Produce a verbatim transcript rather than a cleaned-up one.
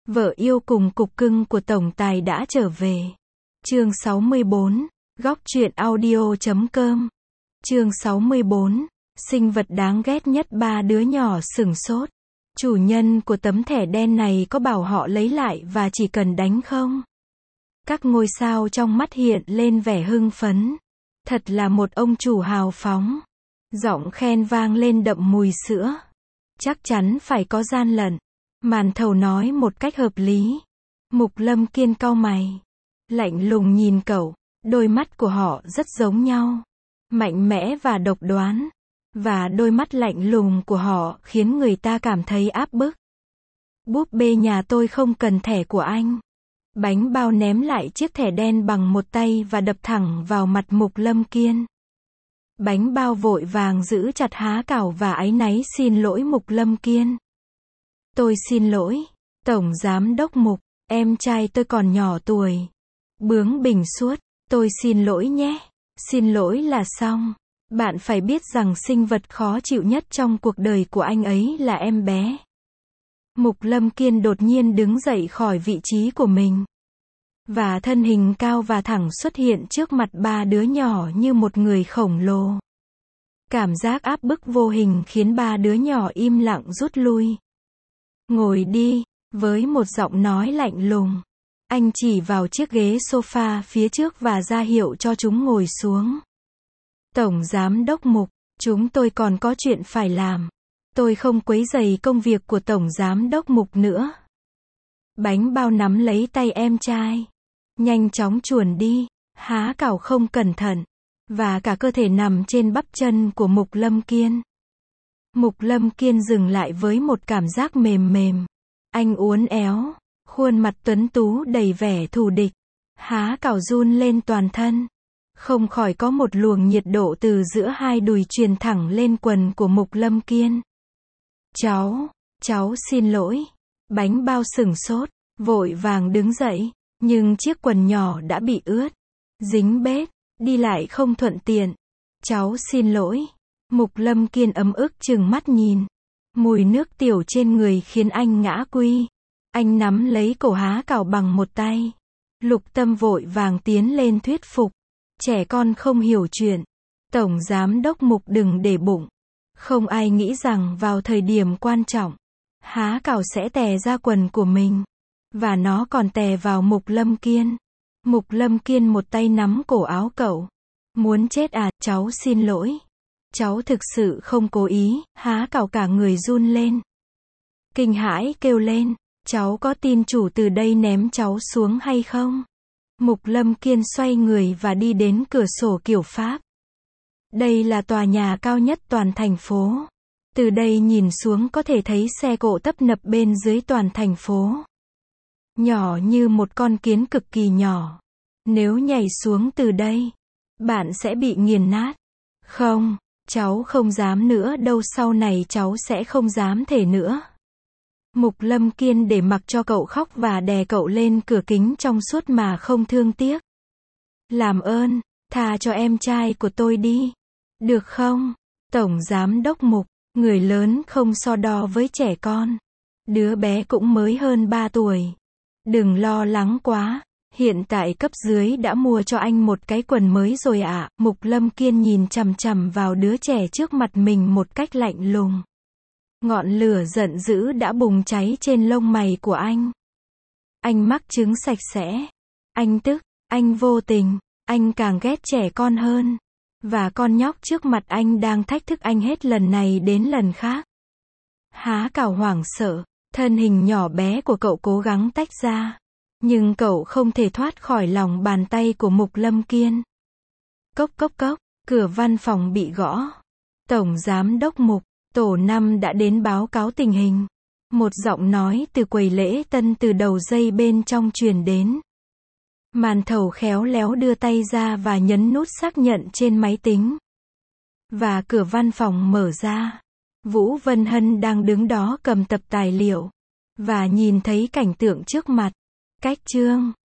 Vợ yêu cùng cục cưng của tổng tài đã trở về. Chương sáu mươi bốn, góc truyện audio chấm com. Chương sáu mươi bốn, sinh vật đáng ghét nhất. Ba đứa nhỏ sửng sốt. Chủ nhân của tấm thẻ đen này có bảo họ lấy lại và chỉ cần đánh không? Các ngôi sao trong mắt hiện lên vẻ hưng phấn. Thật là một ông chủ hào phóng. Giọng khen vang lên đậm mùi sữa. Chắc chắn phải có gian lận. Màn thầu nói một cách hợp lý. Mục Lâm Kiên cau mày. Lạnh lùng nhìn cậu. Đôi mắt của họ rất giống nhau. Mạnh mẽ và độc đoán. Và đôi mắt lạnh lùng của họ khiến người ta cảm thấy áp bức. Búp bê nhà tôi không cần thẻ của anh. Bánh bao ném lại chiếc thẻ đen bằng một tay và đập thẳng vào mặt Mục Lâm Kiên. Bánh bao vội vàng giữ chặt há cảo và áy náy xin lỗi Mục Lâm Kiên. Tôi xin lỗi, Tổng Giám Đốc Mục, em trai tôi còn nhỏ tuổi. Bướng bỉnh suốt, tôi xin lỗi nhé. Xin lỗi là xong. Bạn phải biết rằng sinh vật khó chịu nhất trong cuộc đời của anh ấy là em bé. Mục Lâm Kiên đột nhiên đứng dậy khỏi vị trí của mình. Và thân hình cao và thẳng xuất hiện trước mặt ba đứa nhỏ như một người khổng lồ. Cảm giác áp bức vô hình khiến ba đứa nhỏ im lặng rút lui. Ngồi đi, với một giọng nói lạnh lùng. Anh chỉ vào chiếc ghế sofa phía trước và ra hiệu cho chúng ngồi xuống. Tổng Giám Đốc Mục, chúng tôi còn có chuyện phải làm. Tôi không quấy rầy công việc của Tổng Giám Đốc Mục nữa. Bánh bao nắm lấy tay em trai. Nhanh chóng chuồn đi, há cảo không cẩn thận. Và cả cơ thể nằm trên bắp chân của Mục Lâm Kiên. Mục Lâm Kiên dừng lại với một cảm giác mềm mềm. Anh uốn éo, khuôn mặt tuấn tú đầy vẻ thù địch. Há cảo run lên toàn thân. Không khỏi có một luồng nhiệt độ từ giữa hai đùi truyền thẳng lên quần của Mục Lâm Kiên. Cháu, cháu xin lỗi. Bánh bao sửng sốt, vội vàng đứng dậy. Nhưng chiếc quần nhỏ đã bị ướt. Dính bết, đi lại không thuận tiện. Cháu xin lỗi. Mục Lâm Kiên ấm ức trừng mắt nhìn. Mùi nước tiểu trên người khiến anh ngã quy. Anh nắm lấy cổ há cảo bằng một tay. Lục Tâm vội vàng tiến lên thuyết phục. Trẻ con không hiểu chuyện. Tổng Giám Đốc Mục đừng để bụng. Không ai nghĩ rằng vào thời điểm quan trọng, há cảo sẽ tè ra quần của mình. Và nó còn tè vào Mục Lâm Kiên. Mục Lâm Kiên một tay nắm cổ áo cậu. Muốn chết à, cháu xin lỗi. Cháu thực sự không cố ý. Há cảo cả người run lên. Kinh hãi kêu lên. Cháu có tin chủ từ đây ném cháu xuống hay không? Mục Lâm Kiên xoay người và đi đến cửa sổ kiểu Pháp. Đây là tòa nhà cao nhất toàn thành phố. Từ đây nhìn xuống có thể thấy xe cộ tấp nập bên dưới toàn thành phố. Nhỏ như một con kiến cực kỳ nhỏ. Nếu nhảy xuống từ đây, bạn sẽ bị nghiền nát. Không, cháu không dám nữa đâu, sau này cháu sẽ không dám thể nữa. Mục Lâm Kiên để mặc cho cậu khóc và đè cậu lên cửa kính trong suốt mà không thương tiếc. Làm ơn, tha cho em trai của tôi đi. Được không? Tổng Giám Đốc Mục, người lớn không so đo với trẻ con. Đứa bé cũng mới hơn ba tuổi. Đừng lo lắng quá. Hiện tại cấp dưới đã mua cho anh một cái quần mới rồi ạ. À. Mục Lâm Kiên nhìn chằm chằm vào đứa trẻ trước mặt mình một cách lạnh lùng. Ngọn lửa giận dữ đã bùng cháy trên lông mày của anh. Anh mắc chứng sạch sẽ. Anh tức, anh vô tình, anh càng ghét trẻ con hơn. Và con nhóc trước mặt anh đang thách thức anh hết lần này đến lần khác. Há cảo hoảng sợ, thân hình nhỏ bé của cậu cố gắng tách ra. Nhưng cậu không thể thoát khỏi lòng bàn tay của Mục Lâm Kiên. Cốc cốc cốc, cửa văn phòng bị gõ. Tổng Giám Đốc Mục, tổ năm đã đến báo cáo tình hình. Một giọng nói từ quầy lễ tân từ đầu dây bên trong truyền đến. Màn thầu khéo léo đưa tay ra và nhấn nút xác nhận trên máy tính. Và cửa văn phòng mở ra. Vũ Vân Hân đang đứng đó cầm tập tài liệu. Và nhìn thấy cảnh tượng trước mặt. Cách chương